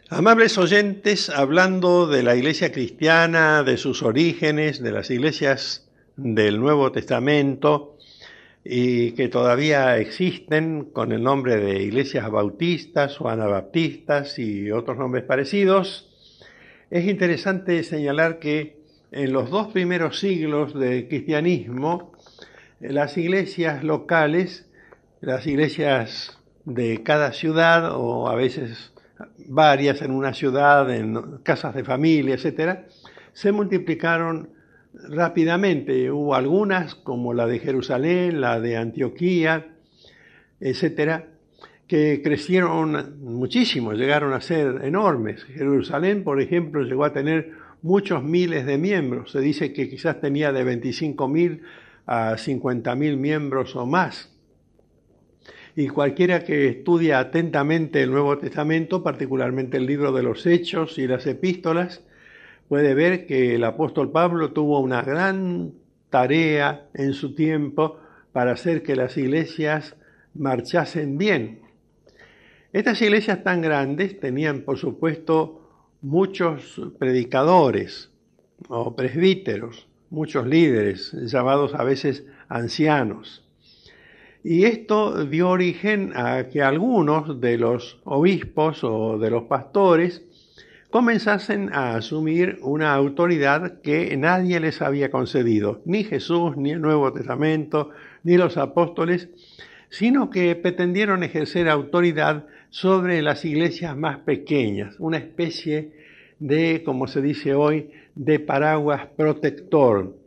Amables oyentes, hablando de la iglesia cristiana, de sus orígenes, de las iglesias del Nuevo Testamento y que todavía existen con el nombre de iglesias bautistas o anabaptistas y otros nombres parecidos, es interesante señalar que en los 2 primeros siglos del cristianismo, las iglesias locales, las iglesias de cada ciudad o a veces varias en una ciudad, en casas de familia, etcétera, se multiplicaron rápidamente. Hubo algunas, como la de Jerusalén, la de Antioquía, etcétera, que crecieron muchísimo, llegaron a ser enormes. Jerusalén, por ejemplo, llegó a tener muchos miles de miembros. Se dice que quizás tenía de 25.000 a 50.000 miembros o más. Y cualquiera que estudia atentamente el Nuevo Testamento, particularmente el libro de los Hechos y las Epístolas, puede ver que el apóstol Pablo tuvo una gran tarea en su tiempo para hacer que las iglesias marchasen bien. Estas iglesias tan grandes tenían, por supuesto, muchos predicadores o presbíteros, muchos líderes, llamados a veces ancianos. Y esto dio origen a que algunos de los obispos o de los pastores comenzasen a asumir una autoridad que nadie les había concedido, ni Jesús, ni el Nuevo Testamento, ni los apóstoles, sino que pretendieron ejercer autoridad sobre las iglesias más pequeñas, una especie de, como se dice hoy, de paraguas protector.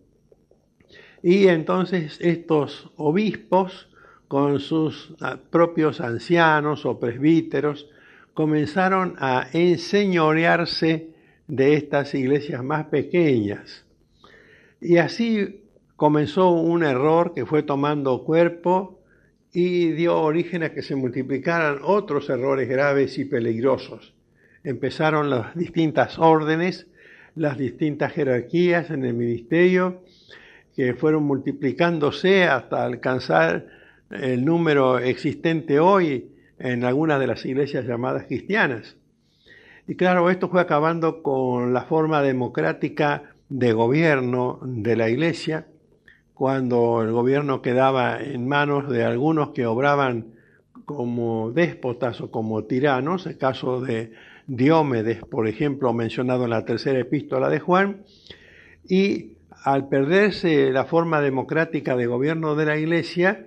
Y entonces estos obispos, con sus propios ancianos o presbíteros, comenzaron a enseñorearse de estas iglesias más pequeñas. Y así comenzó un error que fue tomando cuerpo y dio origen a que se multiplicaran otros errores graves y peligrosos. Empezaron las distintas órdenes, las distintas jerarquías en el ministerio, que fueron multiplicándose hasta alcanzar el número existente hoy en algunas de las iglesias llamadas cristianas. Y claro, esto fue acabando con la forma democrática de gobierno de la iglesia, cuando el gobierno quedaba en manos de algunos que obraban como déspotas o como tiranos, el caso de Diomedes, por ejemplo, mencionado en la tercera epístola de Juan, y al perderse la forma democrática de gobierno de la iglesia,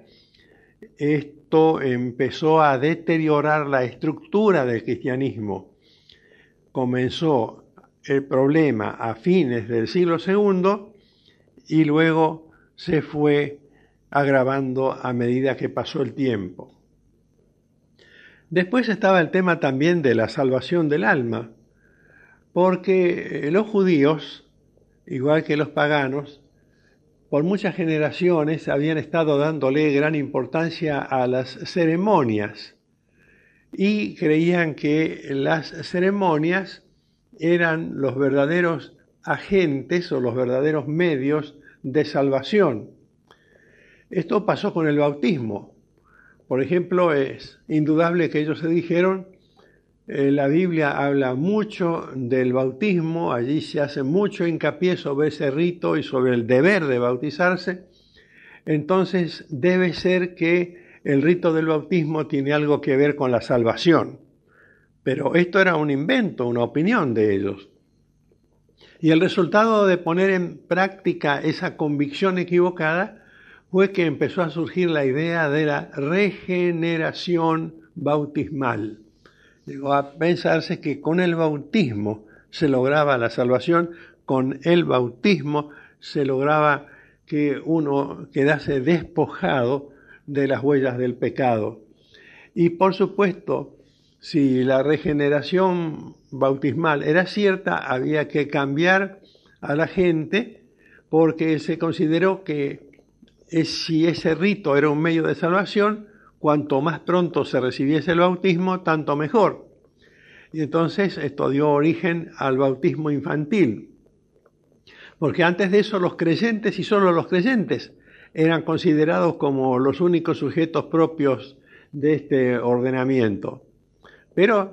esto empezó a deteriorar la estructura del cristianismo. Comenzó el problema a fines del siglo II y luego se fue agravando a medida que pasó el tiempo. Después estaba el tema también de la salvación del alma, porque los judíos, igual que los paganos, por muchas generaciones habían estado dándole gran importancia a las ceremonias y creían que las ceremonias eran los verdaderos agentes o los verdaderos medios de salvación. Esto pasó con el bautismo. Por ejemplo, es indudable que ellos se dijeron, la Biblia habla mucho del bautismo, allí se hace mucho hincapié sobre ese rito y sobre el deber de bautizarse. Entonces debe ser que el rito del bautismo tiene algo que ver con la salvación. Pero esto era un invento, una opinión de ellos. Y el resultado de poner en práctica esa convicción equivocada fue que empezó a surgir la idea de la regeneración bautismal. Llegó a pensarse que con el bautismo se lograba la salvación, con el bautismo se lograba que uno quedase despojado de las huellas del pecado. Y por supuesto, si la regeneración bautismal era cierta, había que cambiar a la gente porque se consideró que si ese rito era un medio de salvación, cuanto más pronto se recibiese el bautismo, tanto mejor. Y entonces esto dio origen al bautismo infantil. Porque antes de eso los creyentes y solo los creyentes eran considerados como los únicos sujetos propios de este ordenamiento. Pero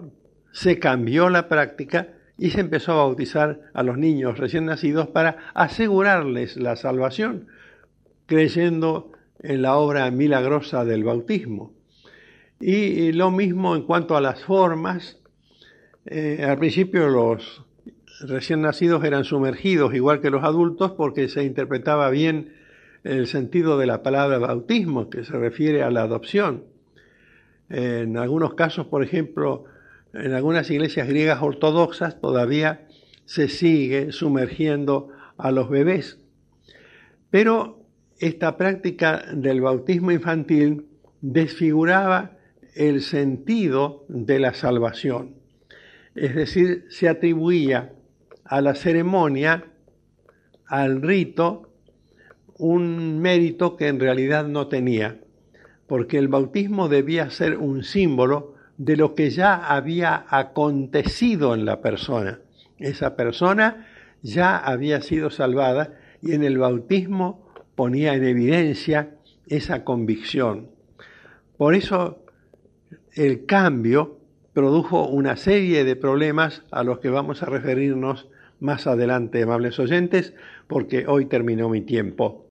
se cambió la práctica y se empezó a bautizar a los niños recién nacidos para asegurarles la salvación, creyendo en la obra milagrosa del bautismo. Y lo mismo en cuanto a las formas. Al principio los recién nacidos eran sumergidos igual que los adultos porque se interpretaba bien el sentido de la palabra bautismo, que se refiere a la adopción. En algunos casos, por ejemplo, en algunas iglesias griegas ortodoxas todavía se sigue sumergiendo a los bebés. Pero esta práctica del bautismo infantil desfiguraba el sentido de la salvación. Es decir, se atribuía a la ceremonia, al rito, un mérito que en realidad no tenía, porque el bautismo debía ser un símbolo de lo que ya había acontecido en la persona. Esa persona ya había sido salvada y en el bautismo ponía en evidencia esa convicción. Por eso el cambio produjo una serie de problemas a los que vamos a referirnos más adelante, amables oyentes, porque hoy terminó mi tiempo.